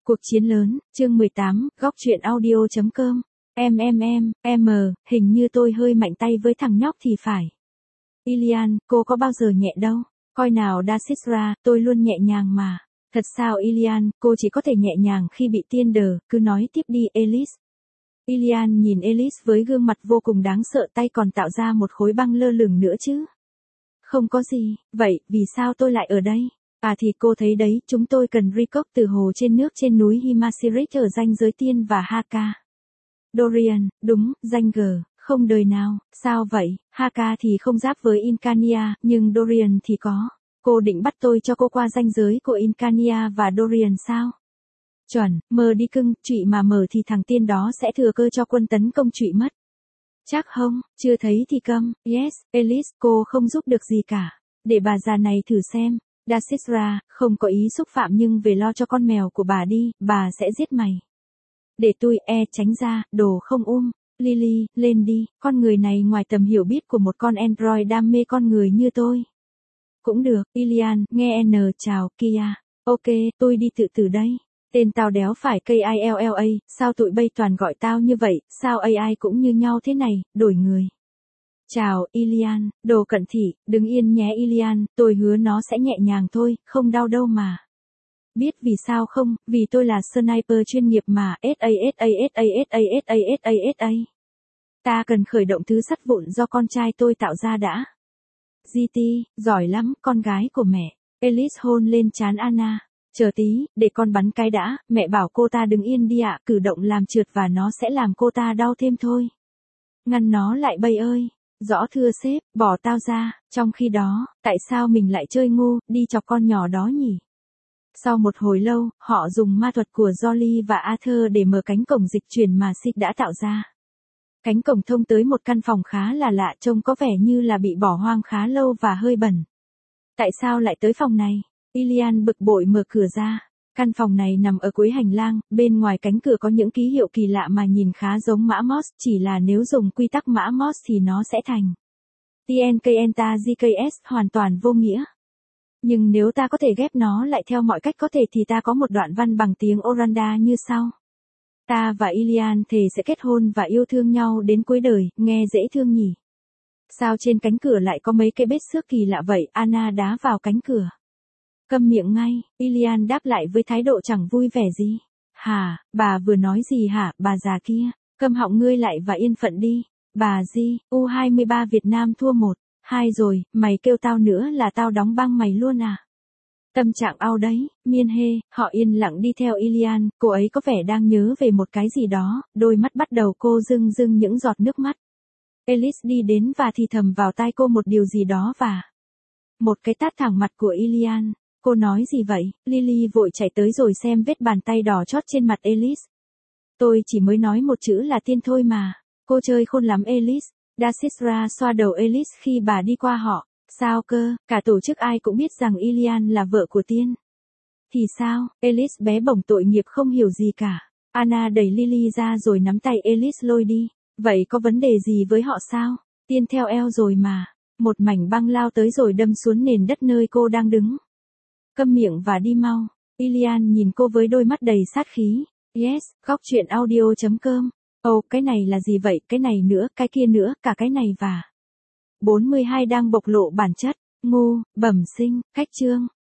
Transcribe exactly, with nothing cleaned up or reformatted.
Cuộc chiến lớn, chương mười tám, góc truyện audio.com. Em em em, em, hình như tôi hơi mạnh tay với thằng nhóc thì phải. Ilian, cô có bao giờ nhẹ đâu. Coi nào Dasisra, tôi luôn nhẹ nhàng mà. Thật sao Ilian, cô chỉ có thể nhẹ nhàng khi bị tiên đờ, cứ nói tiếp đi Elise. Ilian nhìn Elise với gương mặt vô cùng đáng sợ, tay còn tạo ra một khối băng lơ lửng nữa chứ. Không có gì, vậy, vì sao tôi lại ở đây? À thì cô thấy đấy, chúng tôi cần recock từ hồ trên nước trên núi Himasirik ở ranh giới tiên và Haka. Dorian, đúng, danh G, không đời nào, sao vậy, Haka thì không giáp với Incania, nhưng Dorian thì có. Cô định bắt tôi cho cô qua ranh giới của Incania và Dorian sao? Chuẩn, mờ đi cưng, trụy mà mở thì thằng tiên đó sẽ thừa cơ cho quân tấn công trụy mất. Chắc không, chưa thấy thì câm, yes, Elise, cô không giúp được gì cả. Để bà già này thử xem. Dasisra, không có ý xúc phạm nhưng về lo cho con mèo của bà đi, bà sẽ giết mày. Để tôi, e, tránh ra, đồ không um. Lily, lên đi, con người này ngoài tầm hiểu biết của một con android đam mê con người như tôi. Cũng được, Ilian, nghe N, chào, Kia. Ok, tôi đi tự tử đây. Tên tao đéo phải K I L L A, sao tụi bay toàn gọi tao như vậy, sao A I cũng như nhau thế này, đổi người. Chào, Ilian, đồ cận thị, đứng yên nhé Ilian, tôi hứa nó sẽ nhẹ nhàng thôi, không đau đâu mà. Biết vì sao không, vì tôi là sniper chuyên nghiệp mà, sa sa sa sa sa sa sa. Ta cần khởi động thứ sắt vụn do con trai tôi tạo ra đã. giê tê, giỏi lắm, con gái của mẹ. Elise hôn lên trán Anna. Chờ tí, để con bắn cái đã, mẹ bảo cô ta đứng yên đi ạ, cử động làm trượt và nó sẽ làm cô ta đau thêm thôi. Ngăn nó lại bay ơi. Rõ thưa sếp, bỏ tao ra, trong khi đó, tại sao mình lại chơi ngu, đi chọc con nhỏ đó nhỉ? Sau một hồi lâu, họ dùng ma thuật của Jolly và Arthur để mở cánh cổng dịch chuyển mà Sid đã tạo ra. Cánh cổng thông tới một căn phòng khá là lạ, trông có vẻ như là bị bỏ hoang khá lâu và hơi bẩn. Tại sao lại tới phòng này? Ilian bực bội mở cửa ra. Căn phòng này nằm ở cuối hành lang, bên ngoài cánh cửa có những ký hiệu kỳ lạ mà nhìn khá giống mã Morse, chỉ là nếu dùng quy tắc mã Morse thì nó sẽ thành T N K N T G K S, hoàn toàn vô nghĩa. Nhưng nếu ta có thể ghép nó lại theo mọi cách có thể thì ta có một đoạn văn bằng tiếng Oranda như sau. Ta và Ilian thề sẽ kết hôn và yêu thương nhau đến cuối đời, nghe dễ thương nhỉ. Sao trên cánh cửa lại có mấy cái vết xước kỳ lạ vậy? Anna đá vào cánh cửa. Câm miệng ngay, Ilian đáp lại với thái độ chẳng vui vẻ gì. Hả, bà vừa nói gì hả, bà già kia, câm họng ngươi lại và yên phận đi. Bà gì, U hai ba Việt Nam thua một, hai rồi, mày kêu tao nữa là tao đóng băng mày luôn à. Tâm trạng ao đấy, miên hê, họ yên lặng đi theo Ilian, cô ấy có vẻ đang nhớ về một cái gì đó, đôi mắt bắt đầu cô rưng rưng những giọt nước mắt. Elise đi đến và thì thầm vào tai cô một điều gì đó và một cái tát thẳng mặt của Ilian. Cô nói gì vậy? Lily vội chạy tới rồi xem vết bàn tay đỏ chót trên mặt Elise. Tôi chỉ mới nói một chữ là tiên thôi mà. Cô chơi khôn lắm Elise. Dasisra xoa đầu Elise khi bà đi qua họ. Sao cơ, cả tổ chức ai cũng biết rằng Ilian là vợ của tiên. Thì sao, Elise bé bỏng tội nghiệp không hiểu gì cả. Anna đẩy Lily ra rồi nắm tay Elise lôi đi. Vậy có vấn đề gì với họ sao? Tiên theo eo rồi mà. Một mảnh băng lao tới rồi đâm xuống nền đất nơi cô đang đứng. Câm miệng và đi mau. Ilian nhìn cô với đôi mắt đầy sát khí. Yes, góc truyện audio.com. Ồ, oh, cái này là gì vậy, cái này nữa, cái kia nữa, cả cái này và bốn mươi hai đang bộc lộ bản chất, ngu, bẩm sinh, cách chương.